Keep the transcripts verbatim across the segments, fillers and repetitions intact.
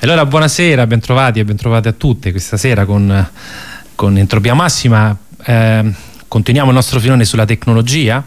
Allora buonasera, bentrovati e bentrovate a tutte. Questa sera con, con Entropia Massima eh, continuiamo il nostro filone sulla tecnologia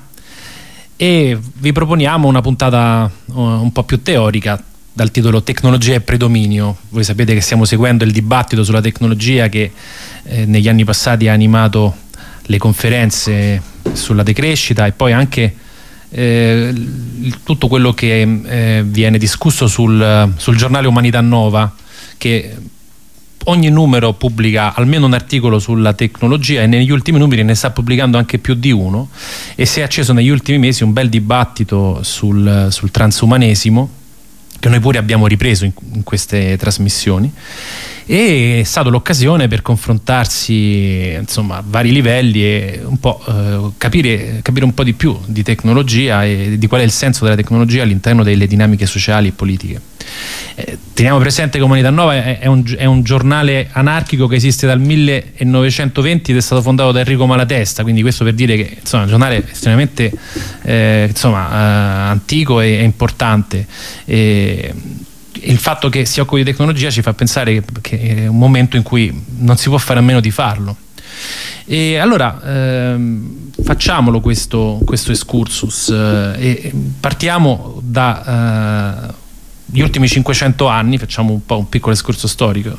e vi proponiamo una puntata un po' più teorica dal titolo Tecnologia e predominio. Voi sapete che stiamo seguendo il dibattito sulla tecnologia che eh, negli anni passati ha animato le conferenze sulla decrescita e poi anche eh, tutto quello che eh, viene discusso sul, sul giornale Umanità Nova, che ogni numero pubblica almeno un articolo sulla tecnologia e negli ultimi numeri ne sta pubblicando anche più di uno, e si è acceso negli ultimi mesi un bel dibattito sul, sul transumanesimo che noi pure abbiamo ripreso in, in queste trasmissioni, e è stata l'occasione per confrontarsi insomma a vari livelli e un po' eh, capire, capire un po' di più di tecnologia e di qual è il senso della tecnologia all'interno delle dinamiche sociali e politiche. Eh, teniamo presente che Umanità Nova è, è, un, è un giornale anarchico che esiste dal millenovecentoventi ed è stato fondato da Enrico Malatesta, quindi questo per dire che insomma, è un giornale estremamente eh, insomma, eh, antico e, e importante. E, il fatto che si occupi di tecnologia ci fa pensare che, che è un momento in cui non si può fare a meno di farlo. E allora ehm, facciamolo questo, questo excursus eh, e partiamo da eh, gli ultimi cinquecento anni, facciamo un po' un piccolo escurso storico.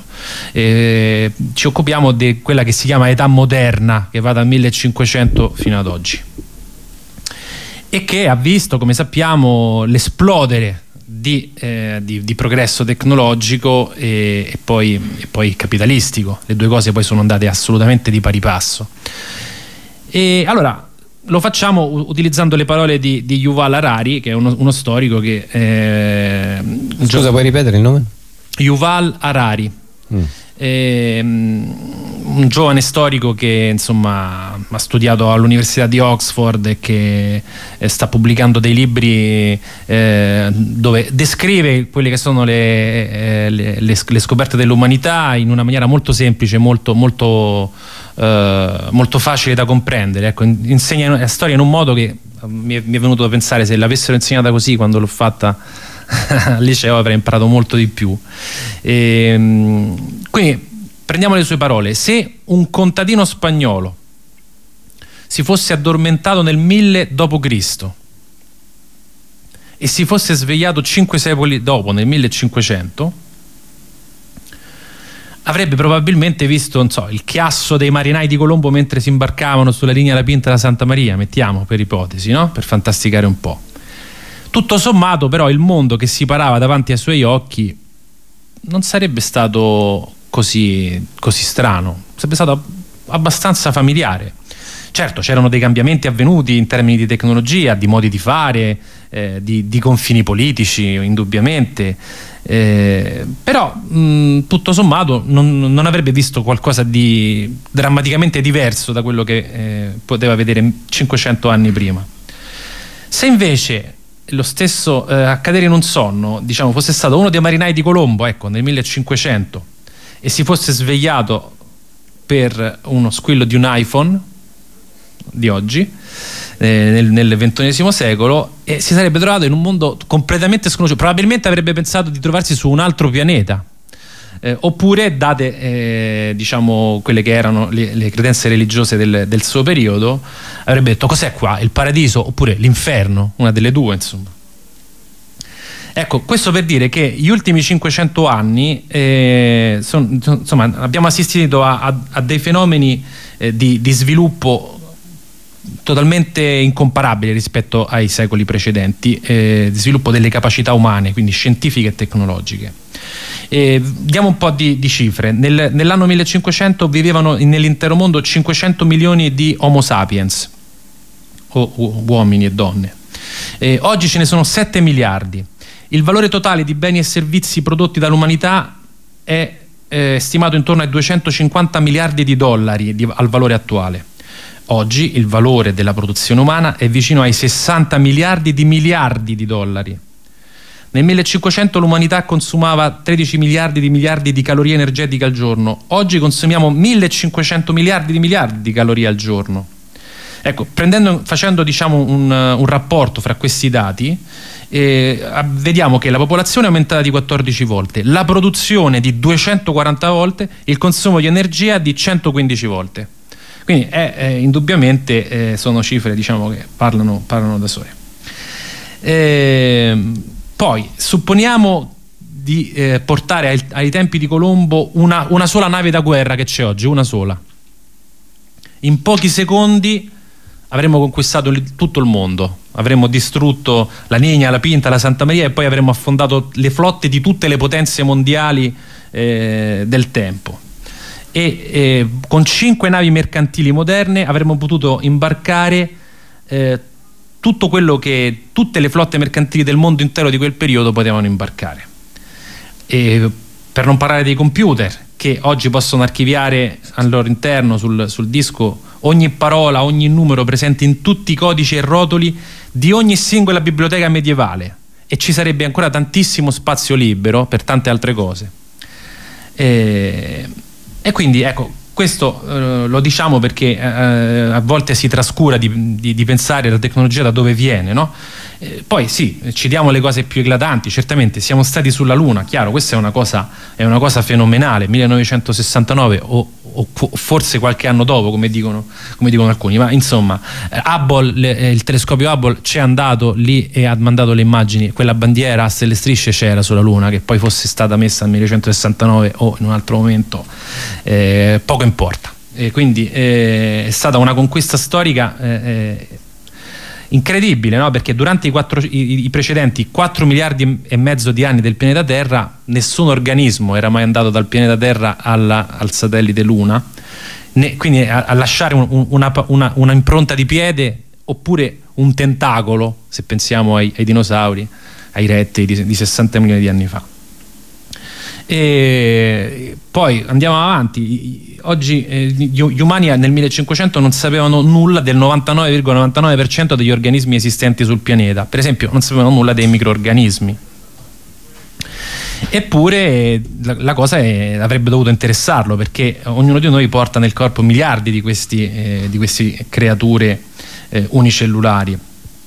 E ci occupiamo di quella che si chiama età moderna, che va dal millecinquecento fino ad oggi e che ha visto, come sappiamo, l'esplodere Di, eh, di, di progresso tecnologico e, e, poi, e poi capitalistico. Le due cose poi sono andate assolutamente di pari passo. E allora lo facciamo utilizzando le parole di, di Yuval Harari, che è uno, uno storico che eh, scusa, puoi ripetere il nome? Yuval Harari. mm. Eh, un giovane storico che insomma ha studiato all'Università di Oxford e che eh, sta pubblicando dei libri eh, dove descrive quelle che sono le, eh, le, le, le scoperte dell'umanità in una maniera molto semplice, molto, molto, eh, molto facile da comprendere. Ecco, insegna la storia in un modo che mi è, mi è venuto da pensare, se l'avessero insegnata così quando l'ho fatta al liceo avrei imparato molto di più. E, quindi prendiamo le sue parole: se un contadino spagnolo si fosse addormentato nel mille dopo Cristo e si fosse svegliato cinque secoli dopo, nel millecinquecento, avrebbe probabilmente visto, non so, il chiasso dei marinai di Colombo mentre si imbarcavano sulla linea La Pinta da Santa Maria, mettiamo per ipotesi, no? Per fantasticare un po'. Tutto sommato però il mondo che si parava davanti ai suoi occhi non sarebbe stato così, così strano, sarebbe stato abbastanza familiare. Certo, c'erano dei cambiamenti avvenuti in termini di tecnologia, di modi di fare, eh, di, di confini politici, indubbiamente, eh, però mh, tutto sommato non, non avrebbe visto qualcosa di drammaticamente diverso da quello che eh, poteva vedere cinquecento anni prima. Se invece lo stesso eh, accadere in un sonno, diciamo, fosse stato uno dei marinai di Colombo, ecco, nel millecinquecento, e si fosse svegliato per uno squillo di un iPhone di oggi, eh, nel, nel ventunesimo secolo, e si sarebbe trovato in un mondo completamente sconosciuto. Probabilmente avrebbe pensato di trovarsi su un altro pianeta, eh, oppure, date eh, diciamo quelle che erano le, le credenze religiose del, del suo periodo, avrebbe detto: cos'è qua, il paradiso oppure l'inferno? Una delle due, insomma. Ecco, questo per dire che gli ultimi cinquecento anni eh, son, insomma, abbiamo assistito a, a, a dei fenomeni eh, di, di sviluppo totalmente incomparabili rispetto ai secoli precedenti, eh, di sviluppo delle capacità umane, quindi scientifiche e tecnologiche. Eh, diamo un po' di, di cifre. Nel, nell'anno millecinquecento vivevano nell'intero mondo cinquecento milioni di Homo sapiens, o, o uomini e donne. Eh, oggi ce ne sono sette miliardi. Il valore totale di beni e servizi prodotti dall'umanità è eh, stimato intorno ai duecentocinquanta miliardi di dollari di, al valore attuale. Oggi il valore della produzione umana è vicino ai sessanta miliardi di miliardi di dollari. Nel millecinquecento l'umanità consumava tredici miliardi di miliardi di calorie energetiche al giorno. Oggi consumiamo millecinquecento miliardi di miliardi di calorie al giorno. Ecco, prendendo, facendo diciamo un, un rapporto fra questi dati, eh, vediamo che la popolazione è aumentata di quattordici volte, la produzione di duecentoquaranta volte, il consumo di energia di centoquindici volte. Quindi è, è, indubbiamente eh, sono cifre, diciamo, che parlano, parlano da sole. Eh, poi supponiamo di eh, portare ai, ai tempi di Colombo una, una sola nave da guerra che c'è oggi, una sola. In pochi secondi avremmo conquistato tutto il mondo, avremmo distrutto la Nigna, la Pinta, la Santa Maria e poi avremmo affondato le flotte di tutte le potenze mondiali eh, del tempo. E eh, con cinque navi mercantili moderne avremmo potuto imbarcare eh, tutto quello che tutte le flotte mercantili del mondo intero di quel periodo potevano imbarcare. E per non parlare dei computer, che oggi possono archiviare al loro interno sul, sul disco ogni parola, ogni numero presente in tutti i codici e rotoli di ogni singola biblioteca medievale, e ci sarebbe ancora tantissimo spazio libero per tante altre cose. E, e quindi ecco, questo eh, lo diciamo perché eh, a volte si trascura di, di, di pensare la tecnologia da dove viene, no? Eh, poi sì, ci diamo le cose più eclatanti, certamente siamo stati sulla Luna, chiaro, questa è una cosa, è una cosa fenomenale, millenovecentosessantanove o, o forse qualche anno dopo, come dicono, come dicono alcuni, ma insomma eh, Hubble, le, eh, il telescopio Hubble c'è andato lì e ha mandato le immagini, quella bandiera a stelle strisce c'era sulla Luna, che poi fosse stata messa nel millenovecentosessantanove o in un altro momento eh, poco importa. E quindi eh, è stata una conquista storica eh, incredibile, no? Perché durante i, quattro, i, i precedenti quattro miliardi e mezzo di anni del pianeta Terra nessun organismo era mai andato dal pianeta Terra alla, al satellite Luna, ne, quindi a, a lasciare un, una, una, una impronta di piede oppure un tentacolo, se pensiamo ai, ai dinosauri, ai rettili di, di sessanta milioni di anni fa. E poi andiamo avanti. Oggi eh, gli umani nel millecinquecento non sapevano nulla del novantanove virgola novantanove per cento degli organismi esistenti sul pianeta. Per esempio non sapevano nulla dei microorganismi. Eppure la, la cosa è, avrebbe dovuto interessarlo, perché ognuno di noi porta nel corpo miliardi di questi, eh, di queste creature eh, unicellulari.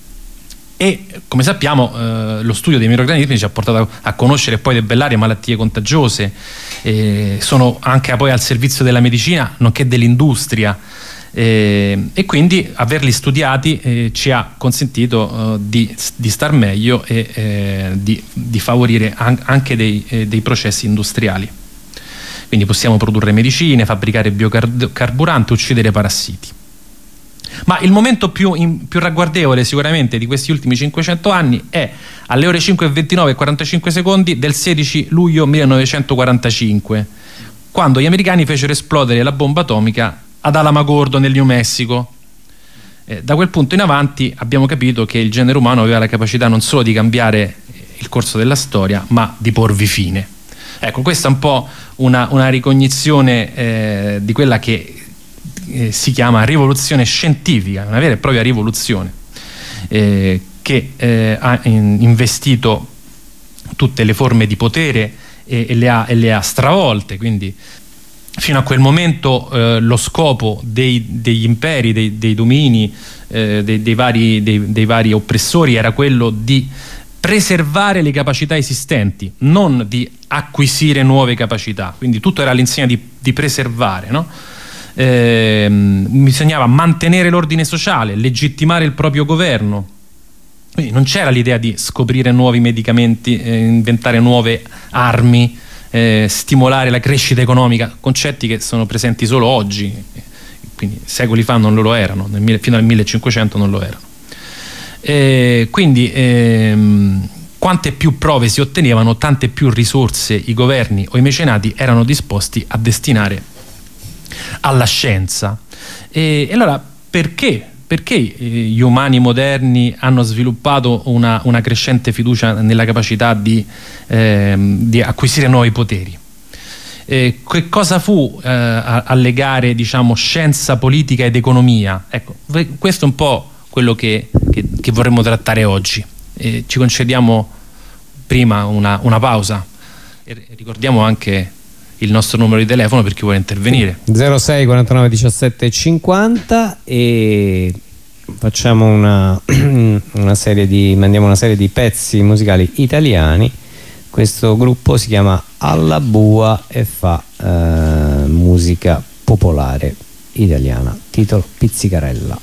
E come sappiamo eh, lo studio dei microorganismi ci ha portato a conoscere e poi debellare malattie contagiose, eh, sono anche poi al servizio della medicina nonché dell'industria, eh, e quindi averli studiati eh, ci ha consentito eh, di, di star meglio e eh, di, di favorire an- anche dei, eh, dei processi industriali. Quindi possiamo produrre medicine, fabbricare biocarburanti, uccidere parassiti. Ma il momento più, in, più ragguardevole sicuramente di questi ultimi cinquecento anni è alle ore cinque e ventinove e quarantacinque secondi del sedici luglio millenovecentoquarantacinque, quando gli americani fecero esplodere la bomba atomica ad Alamogordo nel New Mexico. Eh, da quel punto in avanti abbiamo capito che il genere umano aveva la capacità non solo di cambiare il corso della storia, ma di porvi fine. Ecco, questa è un po' una, una ricognizione eh, di quella che Eh, si chiama rivoluzione scientifica, una vera e propria rivoluzione eh, che eh, ha in, investito tutte le forme di potere e, e, le ha, e le ha stravolte. Quindi fino a quel momento eh, lo scopo dei, degli imperi, dei, dei domini, eh, dei, dei, vari, dei, dei vari oppressori era quello di preservare le capacità esistenti, non di acquisire nuove capacità. Quindi tutto era all'insegna di, di preservare, no? Eh, bisognava mantenere l'ordine sociale, legittimare il proprio governo. Quindi non c'era l'idea di scoprire nuovi medicamenti, eh, inventare nuove armi, eh, stimolare la crescita economica, concetti che sono presenti solo oggi, quindi secoli fa non lo erano, nel, fino al millecinquecento non lo erano. Eh, quindi ehm, quante più prove si ottenevano, tante più risorse i governi o i mecenati erano disposti a destinare alla scienza. E, e allora perché? Perché gli umani moderni hanno sviluppato una, una crescente fiducia nella capacità di, eh, di acquisire nuovi poteri? Eh, che cosa fu eh, a, a legare, diciamo, scienza, politica ed economia? Ecco, questo è un po' quello che, che, che vorremmo trattare oggi. Eh, ci concediamo prima una, una pausa e ricordiamo anche il nostro numero di telefono per chi vuole intervenire. zero sei quarantanove diciassette cinquanta, e facciamo una, una serie di mandiamo una serie di pezzi musicali italiani. Questo gruppo si chiama Alla Bua e fa eh, musica popolare italiana, titolo Pizzicarella.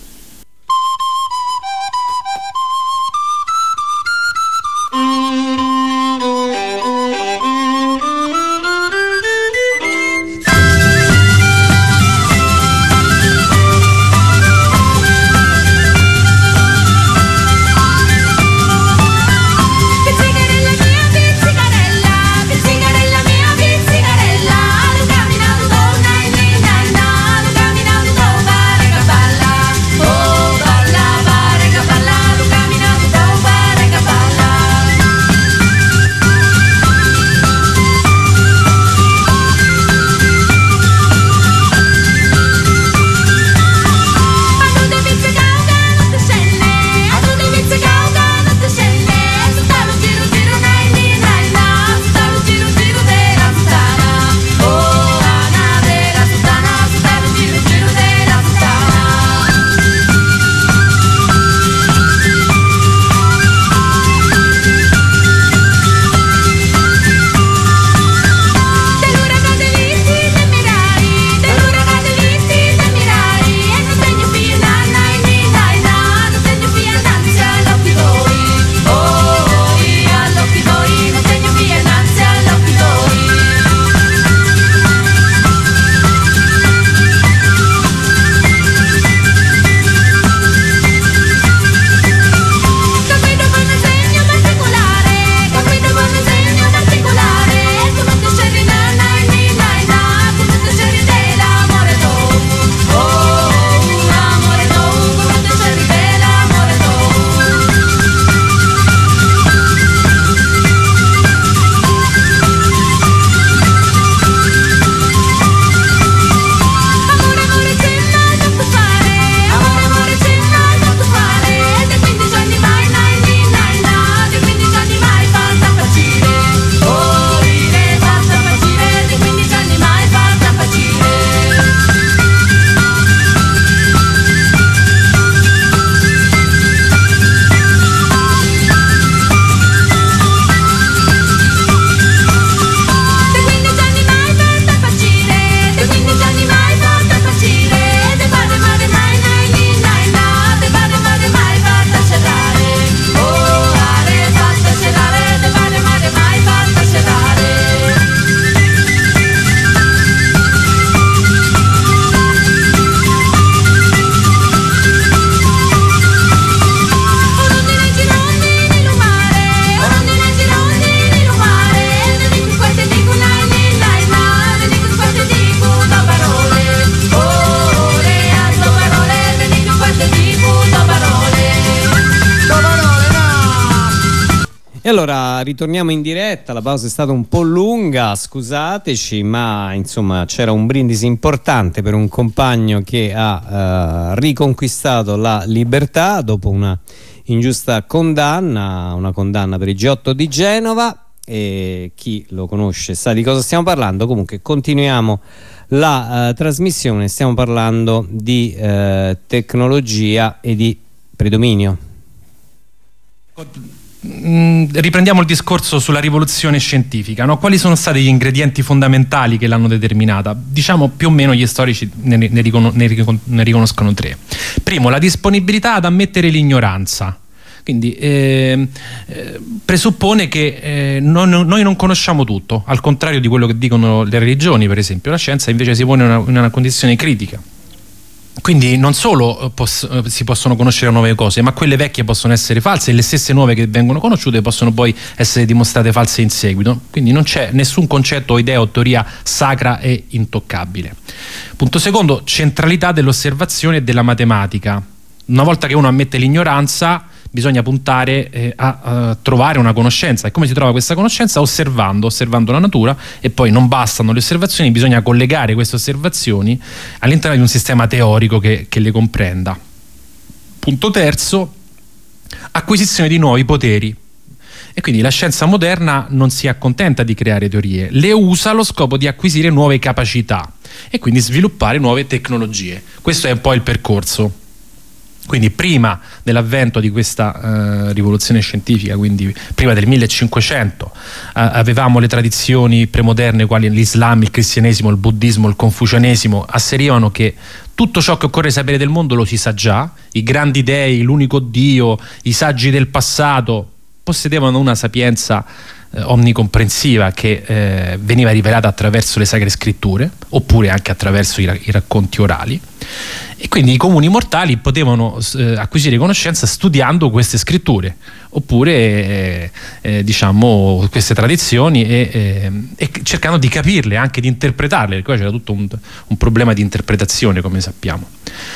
E allora ritorniamo in diretta, la pausa è stata un po' lunga, scusateci, ma insomma c'era un brindisi importante per un compagno che ha uh, riconquistato la libertà dopo una ingiusta condanna, una condanna per il G otto di Genova, e chi lo conosce sa di cosa stiamo parlando. Comunque continuiamo la uh, trasmissione, stiamo parlando di uh, tecnologia e di predominio. Riprendiamo il discorso sulla rivoluzione scientifica, no? Quali sono stati gli ingredienti fondamentali che l'hanno determinata? Diciamo più o meno gli storici ne, ne, riconos ne, ricon ne riconoscono tre. Primo, la disponibilità ad ammettere l'ignoranza. Quindi eh, eh, presuppone che eh, non, noi non conosciamo tutto, al contrario di quello che dicono le religioni, per esempio. La scienza invece si pone in una, in una condizione critica. Quindi non solo pos si possono conoscere nuove cose, ma quelle vecchie possono essere false, e le stesse nuove che vengono conosciute possono poi essere dimostrate false in seguito. Quindi non c'è nessun concetto, idea o teoria sacra e intoccabile. Punto secondo, centralità dell'osservazione e della matematica. Una volta che uno ammette l'ignoranza, bisogna puntare eh, a, a trovare una conoscenza. E come si trova questa conoscenza? Osservando, osservando la natura, e poi non bastano le osservazioni, bisogna collegare queste osservazioni all'interno di un sistema teorico che, che le comprenda. Punto terzo, acquisizione di nuovi poteri. E quindi la scienza moderna non si accontenta di creare teorie, le usa allo scopo di acquisire nuove capacità e quindi sviluppare nuove tecnologie. Questo è un po' il percorso. Quindi prima dell'avvento di questa eh, rivoluzione scientifica, quindi prima del millecinquecento, eh, avevamo le tradizioni premoderne quali l'Islam, il cristianesimo, il buddismo, il confucianesimo, asserivano che tutto ciò che occorre sapere del mondo lo si sa già, i grandi dei, l'unico Dio, i saggi del passato possedevano una sapienza eh, onnicomprensiva che eh, veniva rivelata attraverso le sacre scritture oppure anche attraverso i, i racconti orali, e quindi i comuni mortali potevano eh, acquisire conoscenza studiando queste scritture oppure eh, eh, diciamo queste tradizioni e, eh, e cercando di capirle, anche di interpretarle, perché poi c'era tutto un, un problema di interpretazione, come sappiamo.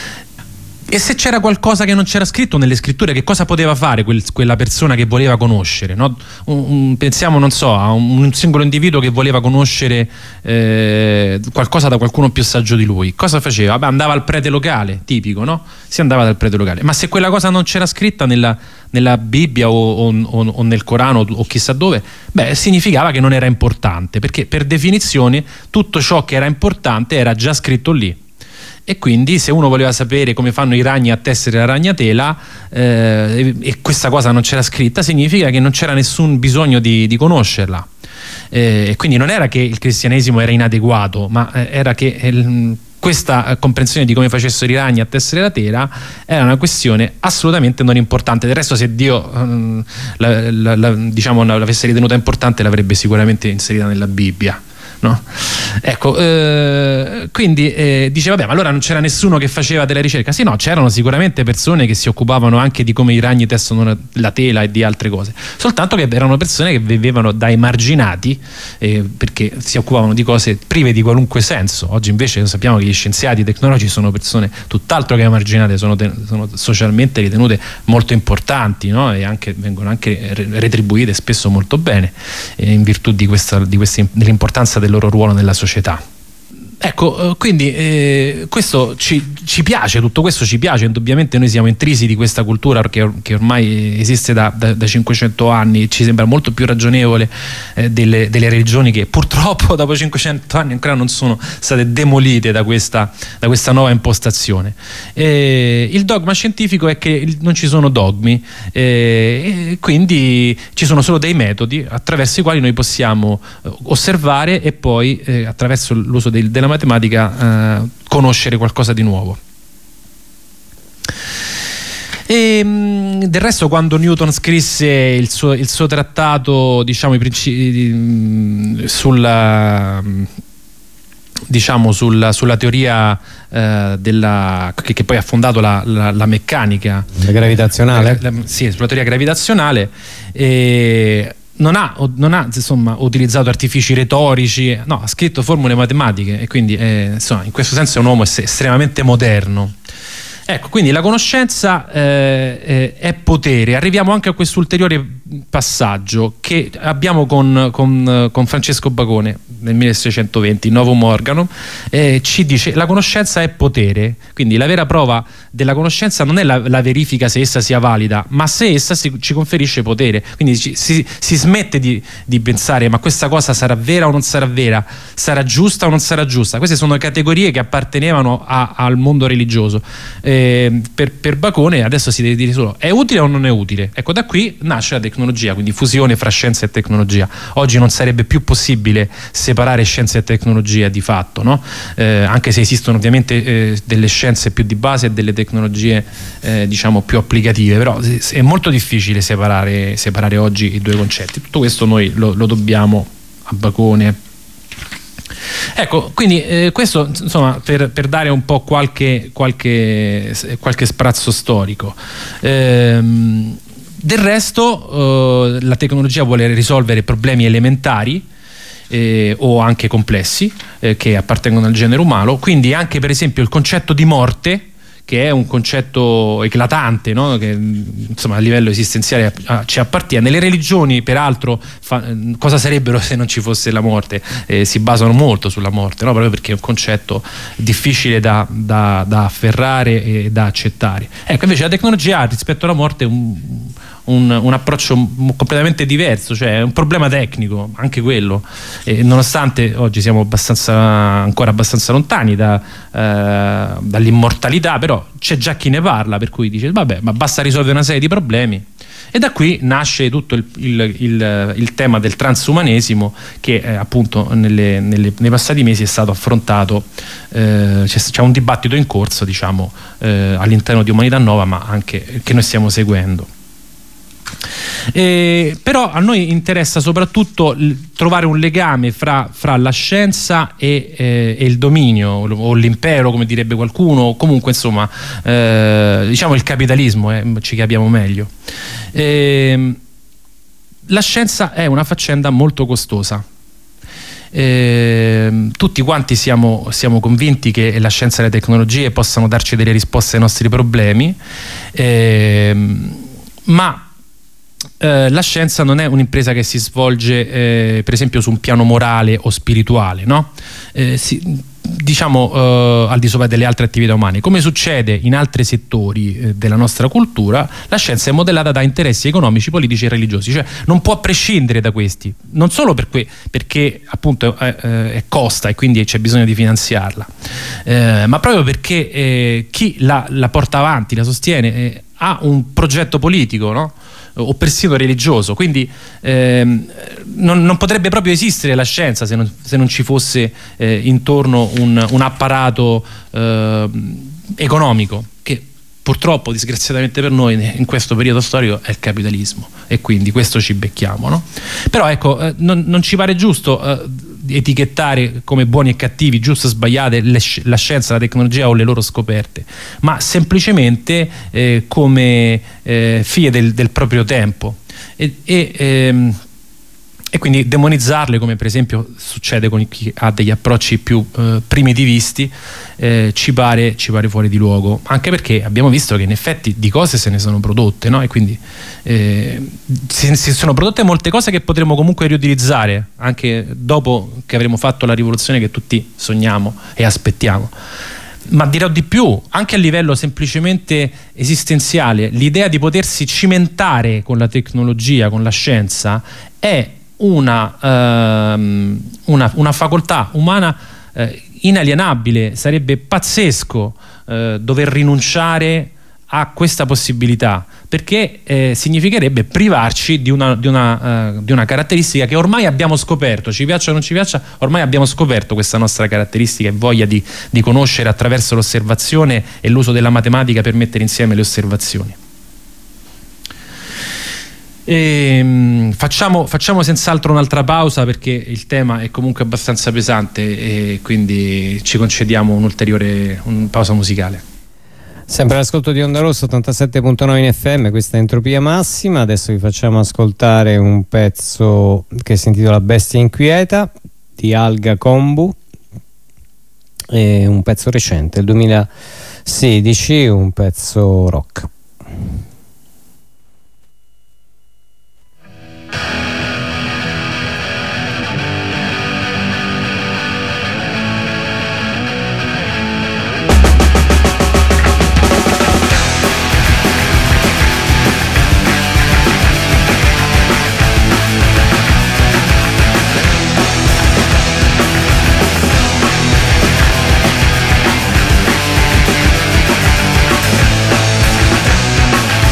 E se c'era qualcosa che non c'era scritto nelle scritture, che cosa poteva fare quel, quella persona che voleva conoscere, no? un, un, pensiamo, non so, a un, un singolo individuo che voleva conoscere eh, qualcosa da qualcuno più saggio di lui. Cosa faceva? Vabbè, andava al prete locale, tipico, no? Si andava dal prete locale. Ma se quella cosa non c'era scritta nella, nella Bibbia o, o, o nel Corano o chissà dove, beh, significava che non era importante, perché per definizione tutto ciò che era importante era già scritto lì. E quindi se uno voleva sapere come fanno i ragni a tessere la ragnatela eh, e questa cosa non c'era scritta, significa che non c'era nessun bisogno di, di conoscerla. Eh, e quindi non era che il cristianesimo era inadeguato, ma eh, era che eh, questa comprensione di come facessero i ragni a tessere la tela era una questione assolutamente non importante. Del resto, se Dio eh, la, la, la, diciamo, l'avesse ritenuta importante, l'avrebbe sicuramente inserita nella Bibbia. No? Ecco, eh, quindi eh, dice vabbè, ma allora non c'era nessuno che faceva della ricerca? Sì, no, c'erano sicuramente persone che si occupavano anche di come i ragni tessono la, la tela e di altre cose, soltanto che erano persone che vivevano da emarginati eh, perché si occupavano di cose prive di qualunque senso. Oggi invece sappiamo che gli scienziati, i tecnologi sono persone tutt'altro che emarginate, sono, te, sono socialmente ritenute molto importanti, no? E anche, vengono anche retribuite spesso molto bene eh, in virtù di questa, di questa, dell'importanza del loro ruolo nella società. Ecco, quindi eh, questo ci, ci piace, tutto questo ci piace, indubbiamente noi siamo intrisi di questa cultura che, che ormai esiste da, da, da cinquecento anni, ci sembra molto più ragionevole eh, delle, delle religioni che purtroppo dopo cinquecento anni ancora non sono state demolite da questa, da questa nuova impostazione. Eh, il dogma scientifico è che non ci sono dogmi, eh, e quindi ci sono solo dei metodi attraverso i quali noi possiamo osservare e poi eh, attraverso l'uso del, della matematica eh, conoscere qualcosa di nuovo. E, mh, del resto, quando Newton scrisse il suo, il suo trattato, diciamo, i principi mh, sulla diciamo sulla, sulla teoria eh, della che, che poi ha fondato la, la, la meccanica la gravitazionale la, la, sì, sulla teoria gravitazionale, e non ha, non ha insomma utilizzato artifici retorici, no, ha scritto formule matematiche, e quindi eh, insomma, in questo senso è un uomo estremamente moderno. Ecco, quindi la conoscenza eh, eh, è potere. Arriviamo anche a questo ulteriore passaggio che abbiamo con, con, con Francesco Bacone nel milleseicentoventi, Novum Organum, eh, ci dice la conoscenza è potere. Quindi la vera prova della conoscenza non è la, la verifica se essa sia valida, ma se essa si, ci conferisce potere. Quindi ci, si, si smette di, di pensare ma questa cosa sarà vera o non sarà vera, sarà giusta o non sarà giusta. Queste sono categorie che appartenevano a, al mondo religioso. Eh, Per, per Bacone adesso si deve dire solo è utile o non è utile. Ecco, da qui nasce la tecnologia, quindi fusione fra scienza e tecnologia. Oggi non sarebbe più possibile separare scienza e tecnologia di fatto, no? Eh, anche se esistono ovviamente eh, delle scienze più di base e delle tecnologie eh, diciamo più applicative, però è molto difficile separare, separare oggi i due concetti. Tutto questo noi lo, lo dobbiamo a Bacone. Ecco, quindi eh, questo insomma per, per dare un po' qualche, qualche, qualche sprazzo storico. Ehm, del resto eh, la tecnologia vuole risolvere problemi elementari eh, o anche complessi eh, che appartengono al genere umano, quindi anche per esempio il concetto di morte, che è un concetto eclatante, no? Che insomma a livello esistenziale ci appartiene. Le religioni peraltro fa, cosa sarebbero se non ci fosse la morte? Eh, si basano molto sulla morte, no? Proprio perché è un concetto difficile da, da, da afferrare e da accettare. Ecco, invece la tecnologia ha rispetto alla morte un, un, un approccio completamente diverso, cioè è un problema tecnico anche quello, e nonostante oggi siamo abbastanza, ancora abbastanza lontani da, eh, dall'immortalità, però c'è già chi ne parla, per cui dice vabbè, ma basta risolvere una serie di problemi. E da qui nasce tutto il, il, il, il tema del transumanesimo che eh, appunto nelle, nelle, nei passati mesi è stato affrontato, eh, c'è, c'è un dibattito in corso, diciamo, eh, all'interno di Umanità Nova, ma anche che noi stiamo seguendo. Eh, però a noi interessa soprattutto l- trovare un legame fra, fra la scienza e, eh, e il dominio o l'impero, come direbbe qualcuno, o comunque insomma eh, diciamo il capitalismo, eh, ci capiamo meglio. Eh, la scienza è una faccenda molto costosa. Eh, tutti quanti siamo, siamo convinti che la scienza e le tecnologie possano darci delle risposte ai nostri problemi, eh, ma Eh, la scienza non è un'impresa che si svolge eh, per esempio su un piano morale o spirituale, no? Eh, si, diciamo eh, al di sopra delle altre attività umane, come succede in altri settori eh, della nostra cultura. La scienza è modellata da interessi economici, politici e religiosi, cioè non può prescindere da questi, non solo per que- perché appunto è, è costa e quindi c'è bisogno di finanziarla, eh, ma proprio perché eh, chi la, la porta avanti, la sostiene, eh, ha un progetto politico, no? O persino religioso, quindi ehm, non, non potrebbe proprio esistere la scienza se non, se non ci fosse eh, intorno un, un apparato eh, economico che purtroppo, disgraziatamente per noi, in questo periodo storico è il capitalismo, e quindi questo ci becchiamo, no? Però ecco, eh, non, non ci pare giusto eh, etichettare come buoni e cattivi, giusto o sbagliate, le, la scienza, la tecnologia o le loro scoperte, ma semplicemente eh, come eh, figlie del, del proprio tempo, e, e, ehm, e quindi demonizzarle, come per esempio succede con chi ha degli approcci più eh, primitivisti, eh, ci pare, ci pare fuori di luogo, anche perché abbiamo visto che in effetti di cose se ne sono prodotte, no? E quindi eh, si, si sono prodotte molte cose che potremo comunque riutilizzare anche dopo che avremo fatto la rivoluzione che tutti sogniamo e aspettiamo. Ma dirò di più, anche a livello semplicemente esistenziale, l'idea di potersi cimentare con la tecnologia, con la scienza, è una, ehm, una, una facoltà umana eh, inalienabile. Sarebbe pazzesco eh, dover rinunciare a questa possibilità, perché eh, significherebbe privarci di una, di, una, uh, di una caratteristica che ormai abbiamo scoperto, ci piaccia o non ci piaccia, ormai abbiamo scoperto questa nostra caratteristica e voglia di, di conoscere attraverso l'osservazione e l'uso della matematica per mettere insieme le osservazioni. E, facciamo, facciamo senz'altro un'altra pausa, perché il tema è comunque abbastanza pesante e quindi ci concediamo un'ulteriore un pausa musicale. Sempre all'ascolto di Onda Rossa ottantasette virgola nove in F M, questa è Entropia Massima. Adesso vi facciamo ascoltare un pezzo che si intitola Bestia Inquieta di Alga Combu, è un pezzo recente, il duemilasedici, un pezzo rock. We'll be right back.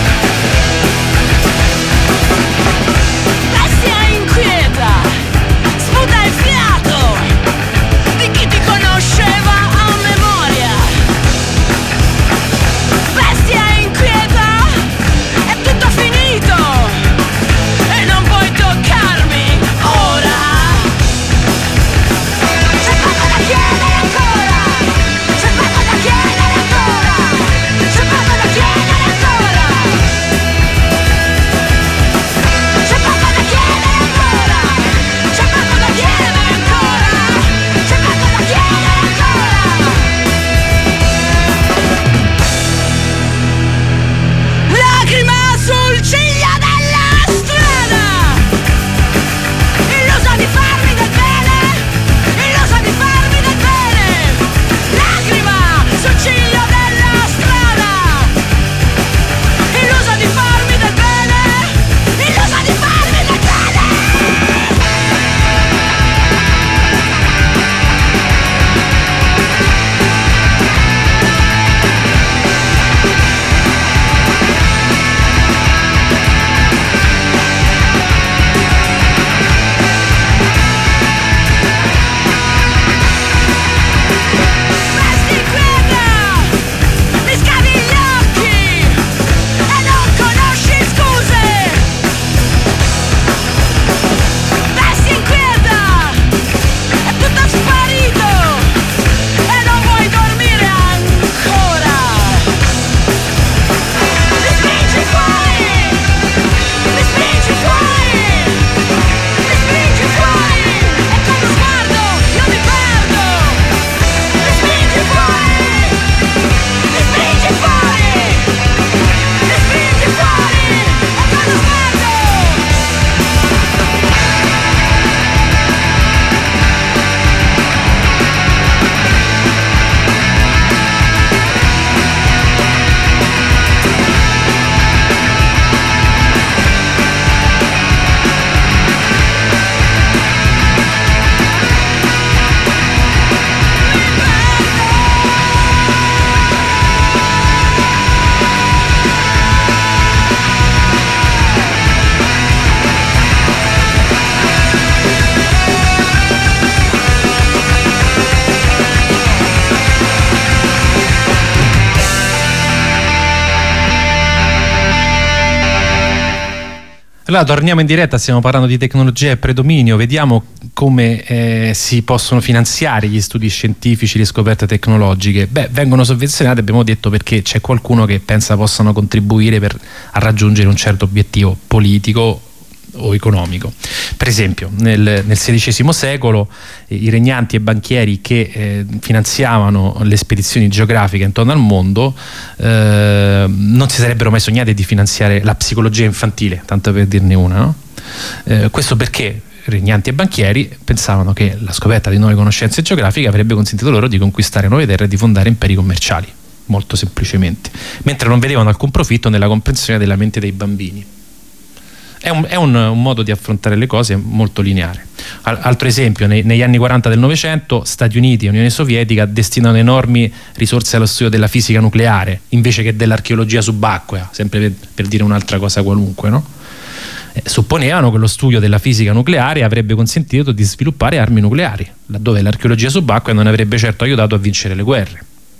Allora torniamo in diretta, stiamo parlando di tecnologia e predominio, vediamo come eh, si possono finanziare gli studi scientifici, le scoperte tecnologiche. Beh, vengono sovvenzionate, abbiamo detto, perché c'è qualcuno che pensa possano contribuire per, a raggiungere un certo obiettivo politico o economico. Per esempio nel, nel sedicesimo secolo eh, i regnanti e banchieri che eh, finanziavano le spedizioni geografiche intorno al mondo eh, non si sarebbero mai sognati di finanziare la psicologia infantile, tanto per dirne una, no? Eh, questo perché regnanti e banchieri pensavano che la scoperta di nuove conoscenze geografiche avrebbe consentito loro di conquistare nuove terre e di fondare imperi commerciali, molto semplicemente, mentre non vedevano alcun profitto nella comprensione della mente dei bambini. È, un, è un, un modo di affrontare le cose molto lineare. Altro esempio, nei, negli anni quaranta del Novecento Stati Uniti e Unione Sovietica destinano enormi risorse allo studio della fisica nucleare invece che dell'archeologia subacquea, sempre per, per dire un'altra cosa qualunque, no? Eh, supponevano che lo studio della fisica nucleare avrebbe consentito di sviluppare armi nucleari, laddove l'archeologia subacquea non avrebbe certo aiutato a vincere le guerre.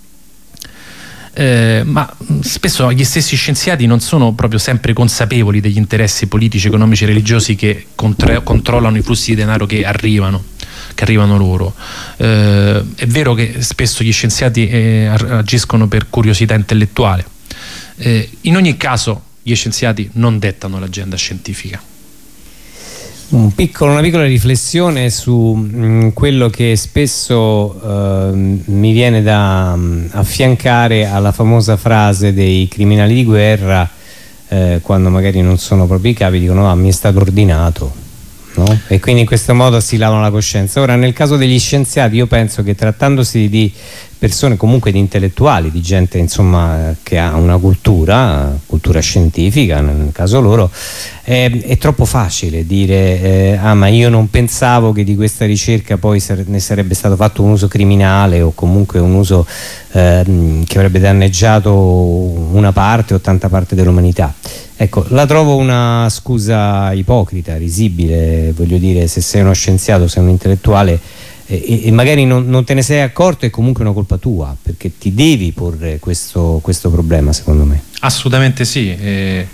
Eh, ma spesso gli stessi scienziati non sono proprio sempre consapevoli degli interessi politici, economici e religiosi che contra- controllano i flussi di denaro che arrivano, che arrivano loro. Eh, è vero che spesso gli scienziati eh, agiscono per curiosità intellettuale. Eh, in ogni caso gli scienziati non dettano l'agenda scientifica. Un piccolo, una piccola riflessione su mh, quello che spesso uh, mi viene da um, affiancare alla famosa frase dei criminali di guerra, eh, quando magari non sono proprio i capi, dicono ah, mi è stato ordinato, no? E quindi in questo modo si lavano la coscienza. Ora, nel caso degli scienziati, io penso che trattandosi di persone comunque di intellettuali, di gente insomma che ha una cultura, cultura scientifica nel caso loro, è, è troppo facile dire eh, ah ma io non pensavo che di questa ricerca poi ne sarebbe stato fatto un uso criminale o comunque un uso eh, che avrebbe danneggiato una parte o tanta parte dell'umanità. Ecco, la trovo una scusa ipocrita, risibile, voglio dire, se sei uno scienziato, sei un intellettuale e, e magari non, non te ne sei accorto, è comunque una colpa tua, perché ti devi porre questo, questo problema, secondo me. Assolutamente sì. Eh,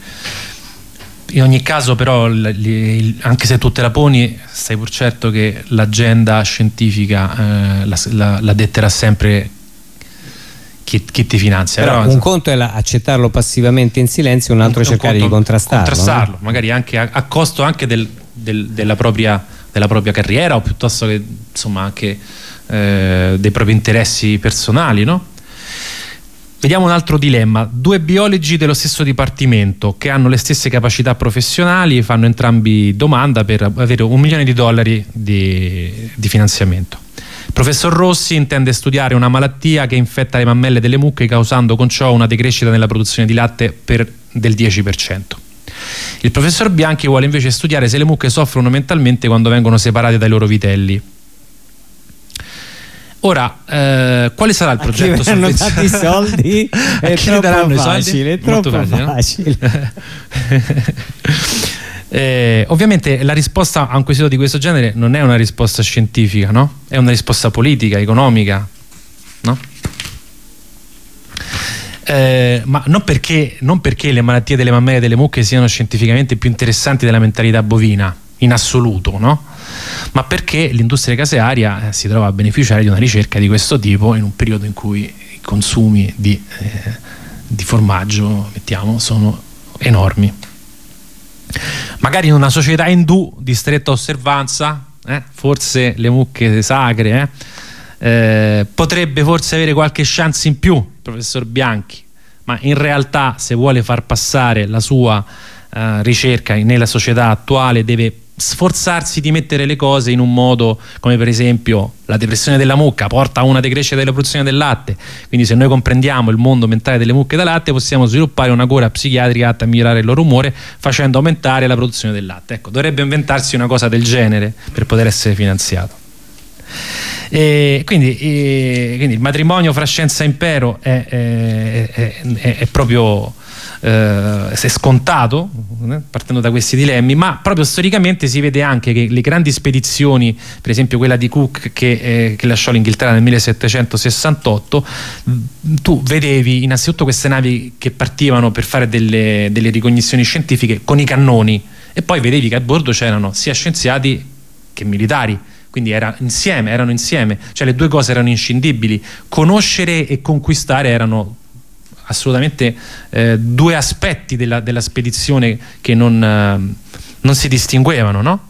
in ogni caso però, li, anche se tu te la poni, stai pur certo che l'agenda scientifica eh, la, la, la detterà sempre chi, chi ti finanzia. Però, però un conto è la, accettarlo passivamente in silenzio, un altro un, cercare un di contrastarlo. Contrastarlo, no? Magari anche a, a costo anche del, del, della propria della propria carriera o piuttosto che insomma anche eh, dei propri interessi personali, no? Vediamo un altro dilemma: due biologi dello stesso dipartimento che hanno le stesse capacità professionali fanno entrambi domanda per avere un milione di dollari di, di finanziamento. Il professor Rossi intende studiare una malattia che infetta le mammelle delle mucche, causando con ciò una decrescita nella produzione di latte per, del dieci per cento. Il professor Bianchi vuole invece studiare se le mucche soffrono mentalmente quando vengono separate dai loro vitelli. Ora, eh, quale sarà il progetto? A chi hanno dato i soldi? È troppo facile, è troppo facile. eh, ovviamente la risposta a un quesito di questo genere non è una risposta scientifica, no? È una risposta politica, economica, no? Eh, ma non perché, non perché le malattie delle mammelle delle mucche siano scientificamente più interessanti della mentalità bovina in assoluto, no? Ma perché l'industria casearia eh, si trova a beneficiare di una ricerca di questo tipo in un periodo in cui i consumi di, eh, di formaggio, mettiamo, sono enormi. Magari in una società indù di stretta osservanza, eh, forse le mucche sacre eh, eh, potrebbe forse avere qualche chance in più il professor Bianchi, ma in realtà se vuole far passare la sua eh, ricerca nella società attuale deve sforzarsi di mettere le cose in un modo come per esempio la depressione della mucca porta a una decrescita della produzione del latte, quindi se noi comprendiamo il mondo mentale delle mucche da latte possiamo sviluppare una cura psichiatrica atta a migliorare il loro umore facendo aumentare la produzione del latte. Ecco, dovrebbe inventarsi una cosa del genere per poter essere finanziato. E quindi, e, quindi il matrimonio fra scienza e impero è, è, è, è, è proprio eh, è scontato eh, partendo da questi dilemmi, ma proprio storicamente si vede anche che le grandi spedizioni, per esempio quella di Cook che, eh, che lasciò l'Inghilterra nel millesettecentosessantotto, tu vedevi innanzitutto queste navi che partivano per fare delle, delle ricognizioni scientifiche con i cannoni e poi vedevi che a bordo c'erano sia scienziati che militari, quindi era insieme, erano insieme, cioè le due cose erano inscindibili. Conoscere e conquistare erano assolutamente eh, due aspetti della, della spedizione che non, eh, non si distinguevano, no?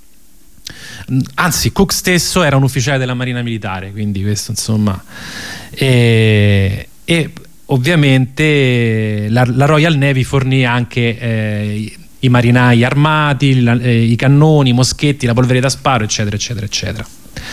Anzi, Cook stesso era un ufficiale della Marina Militare, quindi questo insomma, e, e ovviamente la, la Royal Navy fornì anche eh, i marinai armati, la, eh, i cannoni, i moschetti, la polvere da sparo, eccetera eccetera eccetera.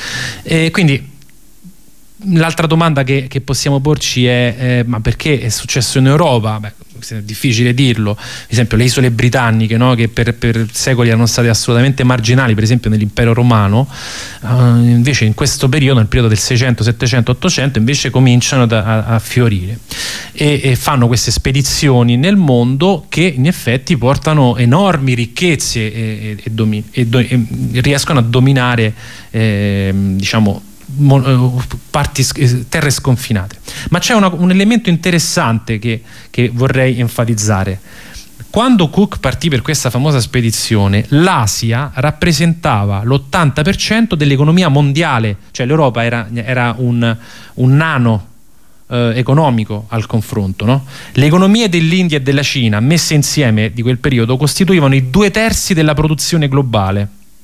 E quindi l'altra domanda che, che possiamo porci è eh, ma perché è successo in Europa? Beh, è difficile dirlo. Per esempio le isole britanniche, no? Che per, per secoli erano state assolutamente marginali, per esempio nell'impero romano, uh, invece in questo periodo, nel periodo del seicento, settecento, ottocento, invece cominciano da, a, a fiorire e, e fanno queste spedizioni nel mondo che in effetti portano enormi ricchezze e, e, e, domi, e, do, e riescono a dominare eh, diciamo parti, terre sconfinate. Ma c'è una, un elemento interessante che, che vorrei enfatizzare. Quando Cook partì per questa famosa spedizione, l'Asia rappresentava l'ottanta per cento dell'economia mondiale, cioè l'Europa era, era un, un nano eh, economico al confronto, no? Le economie dell'India e della Cina messe insieme di quel periodo costituivano i due terzi della produzione globale.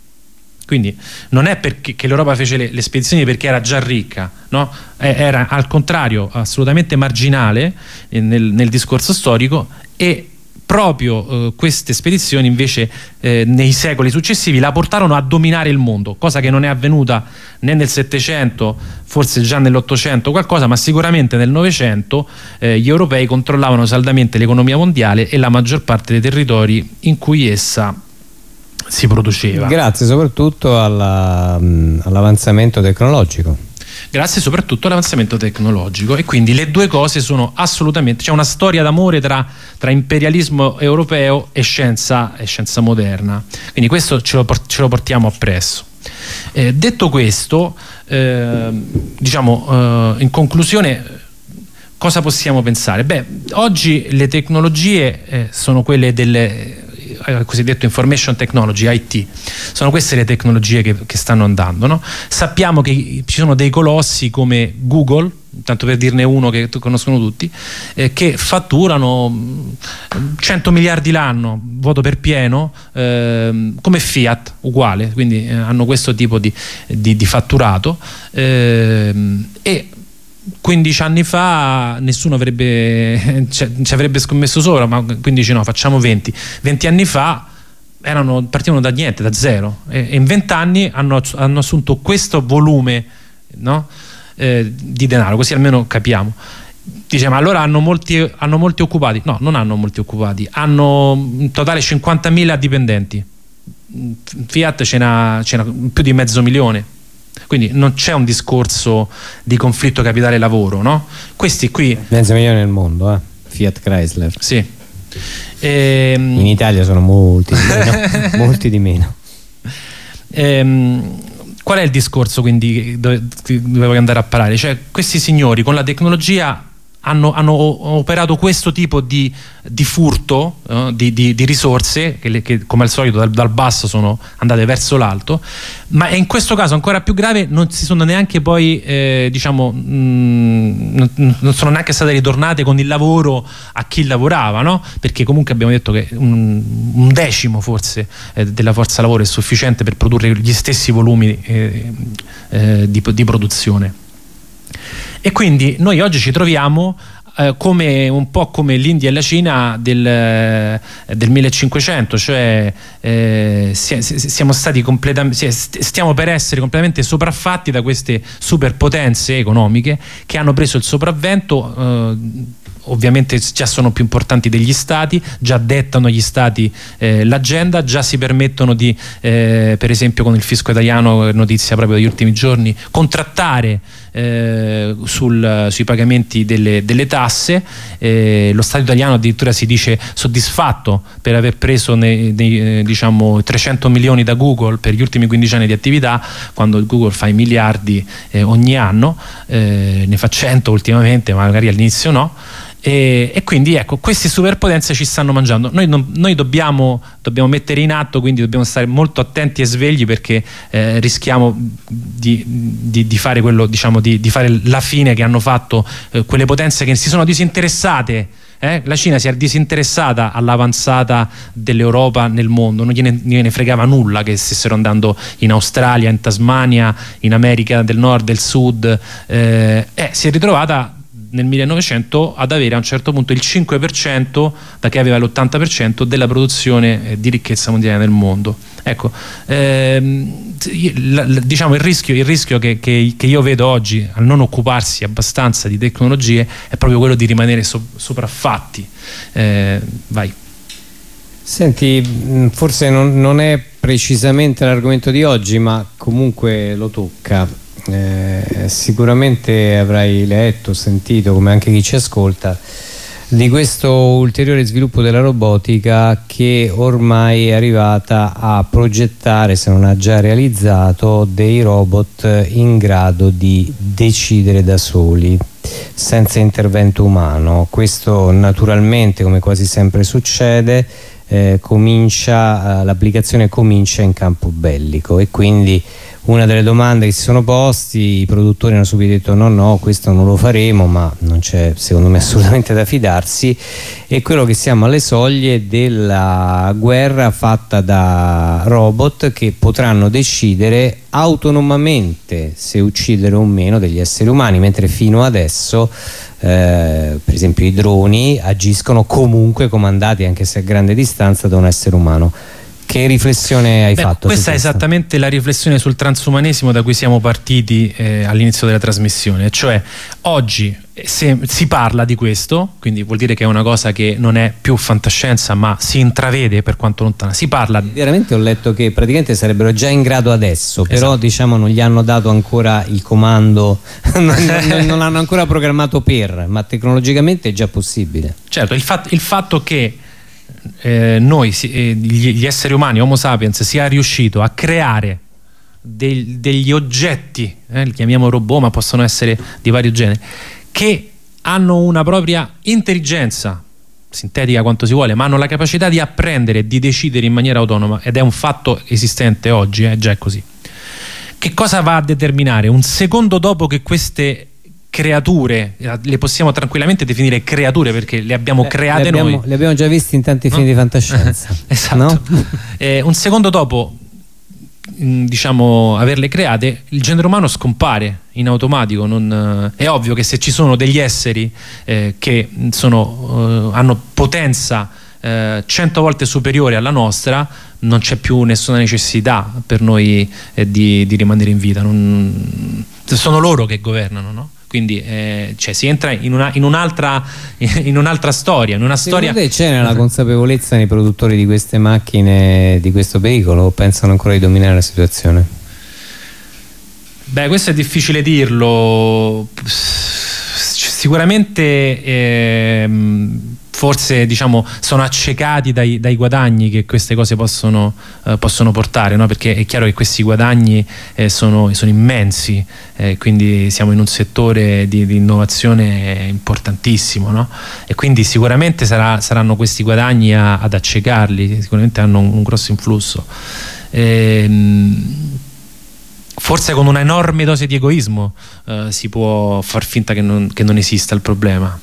Quindi non è perché che l'Europa fece le, le spedizioni perché era già ricca, no? Era al contrario assolutamente marginale nel, nel discorso storico, e proprio eh, queste spedizioni invece eh, nei secoli successivi la portarono a dominare il mondo, cosa che non è avvenuta né nel Settecento, forse già nell'Ottocento qualcosa, ma sicuramente nel Novecento eh, gli europei controllavano saldamente l'economia mondiale e la maggior parte dei territori in cui essa si produceva. Grazie soprattutto alla, all'avanzamento tecnologico. Grazie soprattutto all'avanzamento tecnologico, e quindi le due cose sono assolutamente, c'è una storia d'amore tra, tra imperialismo europeo e scienza, e scienza moderna, quindi questo ce lo, ce lo portiamo appresso. Eh, detto questo, eh, diciamo eh, in conclusione, cosa possiamo pensare? Beh, oggi le tecnologie eh, sono quelle delle cosiddetto information technology, I T, sono queste le tecnologie che, che stanno andando, no? Sappiamo che ci sono dei colossi come Google, tanto per dirne uno che conoscono tutti, eh, che fatturano cento miliardi l'anno, voto per pieno, eh, come Fiat, uguale, quindi eh, hanno questo tipo di, di, di fatturato, eh, e quindici anni fa nessuno avrebbe ci avrebbe scommesso sopra, ma quindici no, facciamo venti venti anni fa erano, partivano da niente, da zero, e, e in venti anni hanno, hanno assunto questo volume, no? eh, di denaro, così almeno capiamo. Dice, ma allora hanno molti, hanno molti occupati? No, non hanno molti occupati, hanno in totale cinquantamila dipendenti. Fiat ce n'ha, ce n'ha più di mezzo milione. Quindi non c'è un discorso di conflitto capitale-lavoro, no? Questi qui... Mezzo milione nel mondo, eh? Fiat Chrysler. Sì. Ehm... In Italia sono molti di meno. molti di meno. Ehm... Qual è il discorso quindi dove, dove voglio andare a parare? Cioè, questi signori con la tecnologia hanno, hanno operato questo tipo di, di furto, eh, di, di, di risorse che, che come al solito dal, dal basso sono andate verso l'alto, ma in questo caso ancora più grave, non si sono neanche poi eh, diciamo mh, non sono neanche state ritornate con il lavoro a chi lavorava, no? Perché comunque abbiamo detto che un, un decimo forse eh, della forza lavoro è sufficiente per produrre gli stessi volumi eh, eh, di, di produzione. E quindi noi oggi ci troviamo eh, come un po' come l'India e la Cina del, eh, del millecinquecento, cioè eh, siamo stati completamente, stiamo per essere completamente sopraffatti da queste superpotenze economiche che hanno preso il sopravvento. Eh, ovviamente già sono più importanti degli stati, già dettano gli stati eh, l'agenda, già si permettono di, eh, per esempio con il fisco italiano, notizia proprio degli ultimi giorni, contrattare eh, sul, sui pagamenti delle, delle tasse. Eh, lo Stato italiano addirittura si dice soddisfatto per aver preso nei, nei, eh, diciamo trecento milioni da Google per gli ultimi quindici anni di attività, quando Google fa i miliardi eh, ogni anno, eh, ne fa cento ultimamente, ma magari all'inizio no. E, e quindi ecco, queste superpotenze ci stanno mangiando. Noi, non, noi dobbiamo, dobbiamo mettere in atto, quindi dobbiamo stare molto attenti e svegli, perché eh, rischiamo di, di, di fare quello, diciamo, di, di fare la fine che hanno fatto eh, quelle potenze che si sono disinteressate. Eh? La Cina si è disinteressata all'avanzata dell'Europa nel mondo, non gliene, gliene fregava nulla che stessero andando in Australia, in Tasmania, in America del Nord, del Sud, eh, eh, si è ritrovata nel millenovecento ad avere a un certo punto il cinque per cento, da che aveva l'ottanta per cento della produzione eh, di ricchezza mondiale nel mondo. Ecco, ehm, la, la, diciamo il rischio, il rischio che, che, che io vedo oggi al non occuparsi abbastanza di tecnologie è proprio quello di rimanere so, sopraffatti. Eh, vai. Senti, forse non, non è precisamente l'argomento di oggi, ma comunque lo tocca. Eh, sicuramente avrai letto, sentito, come anche chi ci ascolta, di questo ulteriore sviluppo della robotica che ormai è arrivata a progettare, se non ha già realizzato, dei robot in grado di decidere da soli, senza intervento umano. Questo naturalmente, come quasi sempre succede, eh, comincia, eh, l'applicazione comincia in campo bellico, e quindi una delle domande che si sono posti, i produttori hanno subito detto no no, questo non lo faremo, ma non c'è secondo me assolutamente da fidarsi. È quello che siamo alle soglie della guerra fatta da robot che potranno decidere autonomamente se uccidere o meno degli esseri umani, mentre fino adesso eh, per esempio i droni agiscono comunque comandati, anche se a grande distanza, da un essere umano. Che riflessione hai Beh, fatto? Questa è esattamente la riflessione sul transumanesimo da cui siamo partiti eh, all'inizio della trasmissione, cioè oggi se si parla di questo, quindi vuol dire che è una cosa che non è più fantascienza, ma si intravede per quanto lontana. Si parla. Veramente ho letto che praticamente sarebbero già in grado adesso, però esatto. diciamo non gli hanno dato ancora il comando, non, non, non hanno ancora programmato per, ma tecnologicamente è già possibile. Certo, il, fat- il fatto che Eh, noi, eh, gli, gli esseri umani, Homo sapiens, sia riuscito a creare del, degli oggetti, eh, li chiamiamo robot, ma possono essere di vario genere, che hanno una propria intelligenza, sintetica quanto si vuole, ma hanno la capacità di apprendere e di decidere in maniera autonoma, ed è un fatto esistente oggi, eh, già è così. Che cosa va a determinare? Un secondo dopo che queste creature, le possiamo tranquillamente definire creature perché le abbiamo eh, create le abbiamo, noi. Le abbiamo già viste in tanti film no? di fantascienza. Esatto. No? Eh, un secondo dopo, diciamo, averle create, il genere umano scompare in automatico. Non, eh, è ovvio che se ci sono degli esseri eh, che sono, eh, hanno potenza eh, cento volte superiore alla nostra, non c'è più nessuna necessità per noi eh, di, di rimanere in vita. Non, sono loro che governano, no? Quindi eh, cioè, si entra in, una, in, un'altra, in un'altra storia, in una storia. Secondo te c'è la consapevolezza nei produttori di queste macchine, di questo pericolo, o pensano ancora di dominare la situazione? Beh, questo è difficile dirlo. Sicuramente ehm, forse, diciamo, sono accecati dai, dai guadagni che queste cose possono, eh, possono portare, no? Perché è chiaro che questi guadagni eh, sono, sono immensi, eh, quindi siamo in un settore di, di innovazione importantissimo, no? E quindi sicuramente sarà, saranno questi guadagni a, ad accecarli, sicuramente hanno un, un grosso influsso. Ehm, Forse con una enorme dose di egoismo eh, si può far finta che non, che non esista il problema.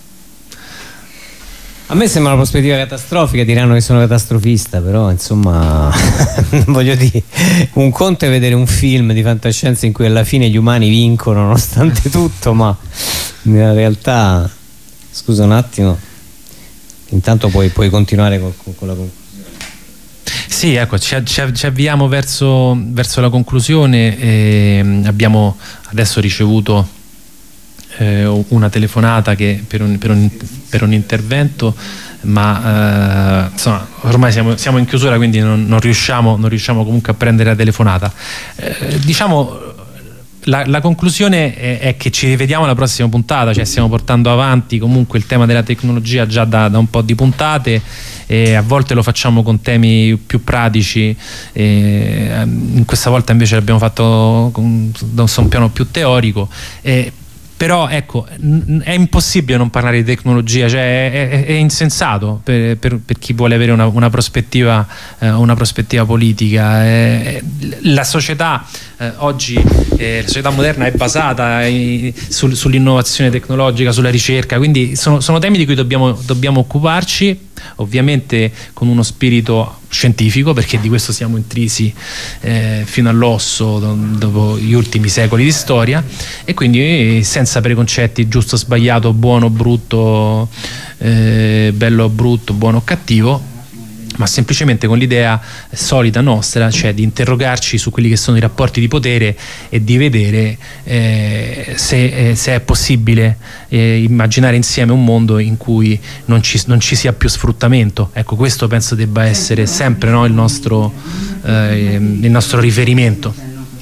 A me sembra una prospettiva catastrofica, diranno che sono catastrofista, però insomma voglio dire, un conto è vedere un film di fantascienza in cui alla fine gli umani vincono nonostante tutto, ma nella realtà, scusa un attimo, intanto puoi, puoi continuare con, con la conclusione. Sì, ecco, ci, ci, ci avviamo verso, verso la conclusione. E abbiamo adesso ricevuto eh, una telefonata che per, un, per, un, per un intervento, ma eh, insomma ormai siamo, siamo in chiusura, quindi non, non, riusciamo, non riusciamo comunque a prendere la telefonata. Eh, diciamo la, la conclusione è, è che ci rivediamo alla prossima puntata, cioè stiamo portando avanti comunque il tema della tecnologia già da, da un po' di puntate, e a volte lo facciamo con temi più pratici, e in questa volta invece l'abbiamo fatto con, da un piano più teorico, e però ecco, n- è impossibile non parlare di tecnologia, cioè è, è, è insensato per, per, per chi vuole avere una, una prospettiva eh, una prospettiva politica. Eh, la società eh, oggi eh, la società moderna è basata eh, sul, sull'innovazione tecnologica, sulla ricerca, quindi sono, sono temi di cui dobbiamo, dobbiamo occuparci, ovviamente con uno spirito scientifico, perché di questo siamo intrisi eh, fino all'osso do, dopo gli ultimi secoli di storia, e quindi eh, senza preconcetti giusto, sbagliato, buono, brutto, eh, bello, brutto, buono, cattivo, ma semplicemente con l'idea solida nostra, cioè di interrogarci su quelli che sono i rapporti di potere e di vedere eh, se, eh, se è possibile eh, immaginare insieme un mondo in cui non ci, non ci sia più sfruttamento. Ecco, questo penso debba essere sempre, no, il nostro, eh, il nostro riferimento.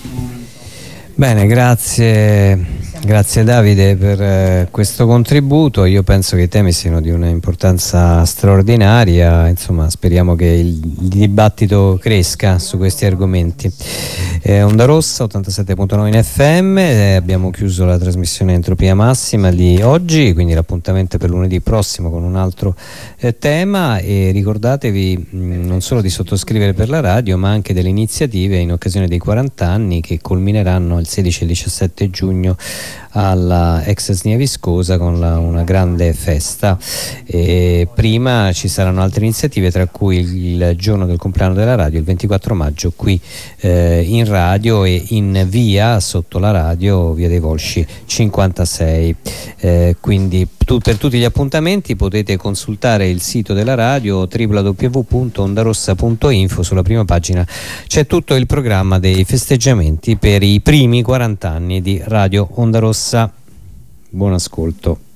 Bene, grazie. Grazie Davide per eh, questo contributo. Io penso che i temi siano di una importanza straordinaria, insomma speriamo che il, il dibattito cresca su questi argomenti. eh, Onda Rossa ottantasette virgola nove in F M, eh, abbiamo chiuso la trasmissione Entropia Massima di oggi, quindi l'appuntamento è per lunedì prossimo con un altro eh, tema, e ricordatevi mh, non solo di sottoscrivere per la radio, ma anche delle iniziative in occasione dei quaranta anni che culmineranno il sedici e il diciassette giugno alla ex Snia Viscosa con la, una grande festa. E prima ci saranno altre iniziative, tra cui il giorno del compleanno della radio, il ventiquattro maggio, qui eh, in radio e in via sotto la radio, via dei Volsci cinquantasei. Eh, quindi tu, per tutti gli appuntamenti potete consultare il sito della radio w w w punto ondarossa punto info. Sulla prima pagina c'è tutto il programma dei festeggiamenti per i primi quaranta anni di Radio Onda Rossa. Buon ascolto.